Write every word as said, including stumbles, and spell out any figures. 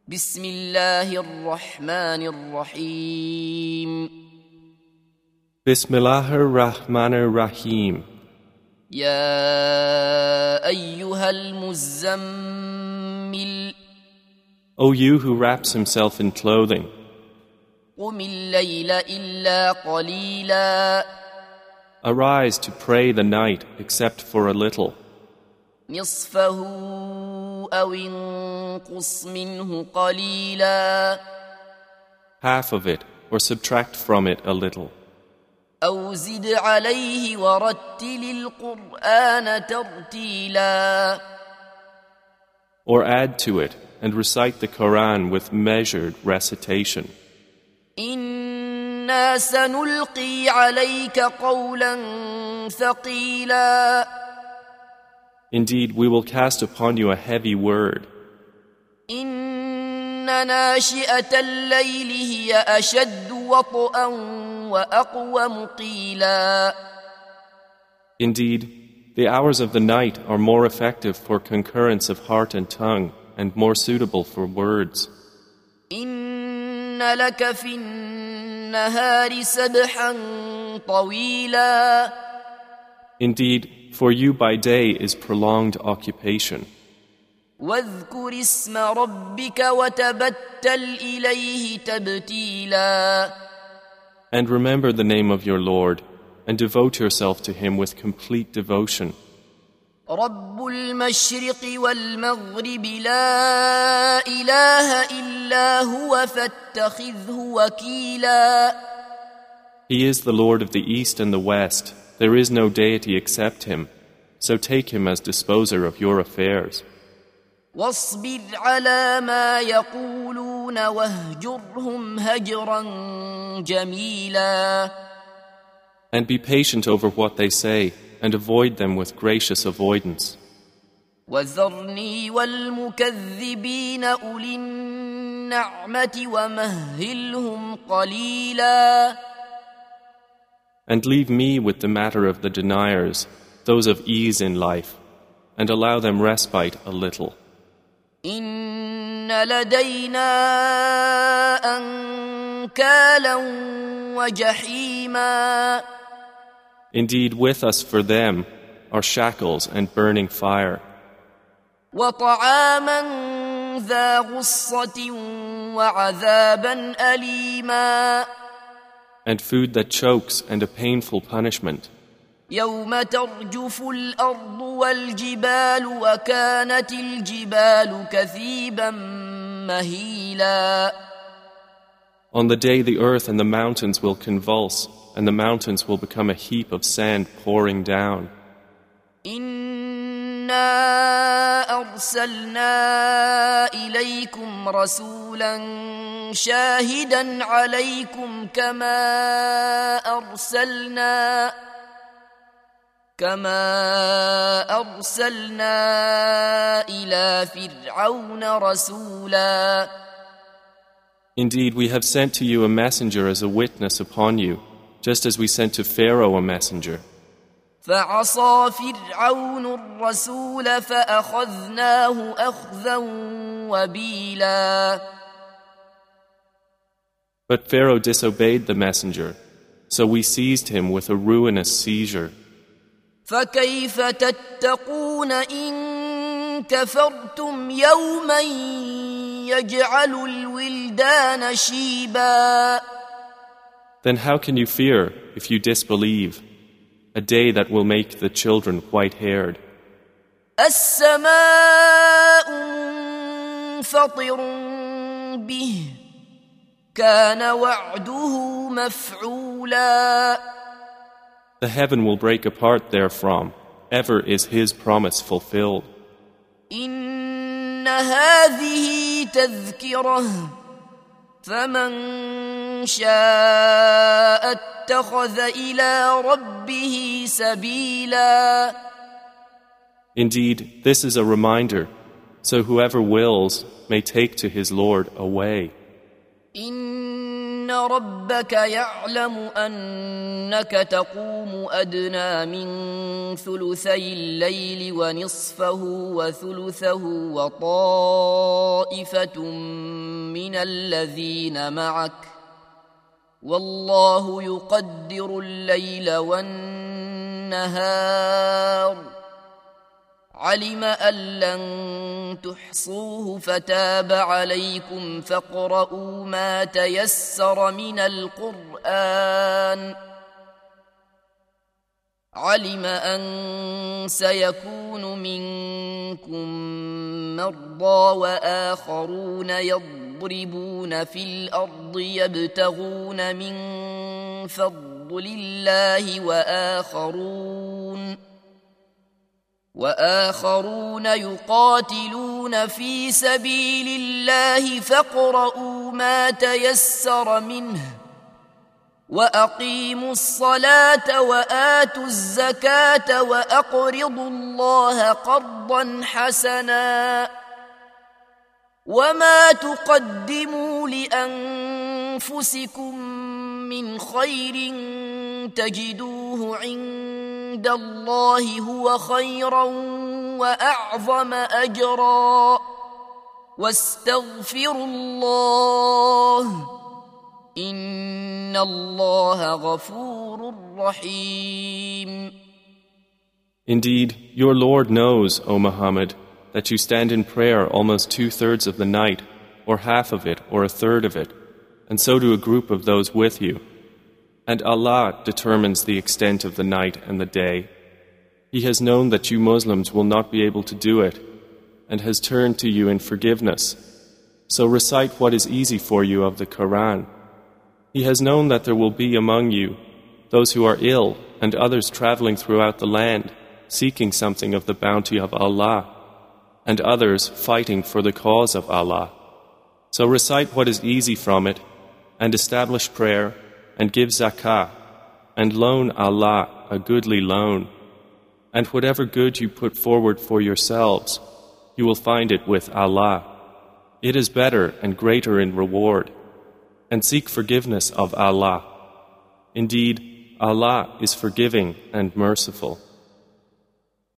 بسم الله الرحمن الرحيم Bismillahir Rahmanir Rahim. يا أيها المزمل O you who wraps himself in clothing, قم الليل إلا قليلا arise to pray the night except for a little. نصفه أو انقص منه قليلا Half of it, or subtract from it a little. أو زد عليه ورتل القرآن ترتيلا Or add to it and recite the Quran with measured recitation. إنا سنلقي عليك قولا ثقيلا Indeed, we will cast upon you a heavy word. إن ناشئة الليل هي أشد وطئا وأقوم قيلا Indeed, the hours of the night are more effective for concurrence of heart and tongue and more suitable for words. إن لك في النهار سبحا طويلا Indeed, for you by day is prolonged occupation. واذكر اسم ربك وتبتل إليه تبتيلا And remember the name of your Lord, and devote yourself to Him with complete devotion. رب المشرق والمغرب لا إله إلا هو فاتخذه وكيلا He is the Lord of the East and the West. There is no deity except Him. So take Him as disposer of your affairs. واصبر على ما يقولون واهجرهم هجرا جميلا And be patient over what they say, and avoid them with gracious avoidance. وذرني والمكذبين أولي النعمة ومهلهم قليلا And leave me with the matter of the deniers, those of ease in life, and allow them respite a little. إن لدينا أنكالا وجحيما Indeed, with us for them are shackles and burning fire, وطعاما ذا غصة وعذابا أليما and food that chokes and a painful punishment. يوم ترجف الأرض والجبال وكانت الجبال كثيبا مهيلا On the day the earth and the mountains will convulse, and the mountains will become a heap of sand pouring down. إنا أرسلنا إليكم رسولا شاهدا عليكم كما أرسلنا كما أرسلنا إلى فرعون رسولا Indeed, we have sent to you a messenger as a witness upon you, just as we sent to Pharaoh a messenger. فعصى فرعون الرسول فأخذناه أخذا وبيلا But Pharaoh disobeyed the messenger, so we seized him with a ruinous seizure. فكيف تتقون إن كفرتم يوما يجعل الولدان شيبا Then how can you fear if you disbelieve, a day that will make the children white-haired? السماء منفطر به كان وعده مفعولا The heaven will break apart therefrom. Ever is His promise fulfilled. إن هذه تذكرة فمن شاء اتخذ إلى ربه سبيلا Indeed, this is a reminder, so whoever wills may take to his Lord a way. إن ربك يعلم أنك تقوم أدنى من ثلثي الليل ونصفه وثلثه وطائفة من الذين معك والله يقدر الليل والنهار علم أن لن تحصوه فتاب عليكم فاقرؤوا ما تيسر من القرآن علم أن سيكون منكم مرضى وآخرون يضربون في الأرض يبتغون من فضل الله وآخرون وآخرون يقاتلون في سبيل الله فاقرؤوا ما تيسر منه وأقيموا الصلاة وآتوا الزكاة وأقرضوا الله قرضا حسنا وما تقدموا لأنفسكم من خير تجدوه عند الله هو خيرا وأعظم أجرا واستغفروا الله إن الله غفور رحيم. Indeed, your Lord knows, O Muhammad, that you stand in prayer almost two-thirds of the night, or half of it, or a third of it, and so do a group of those with you. And Allah determines the extent of the night and the day. He has known that you Muslims will not be able to do it, and has turned to you in forgiveness. So recite what is easy for you of the Quran. He has known that there will be among you those who are ill and others traveling throughout the land, seeking something of the bounty of Allah, and others fighting for the cause of Allah. So recite what is easy from it, and establish prayer, and give zakah, and loan Allah a goodly loan. And whatever good you put forward for yourselves, you will find it with Allah. It is better and greater in reward. And seek forgiveness of Allah. Indeed, Allah is forgiving and merciful.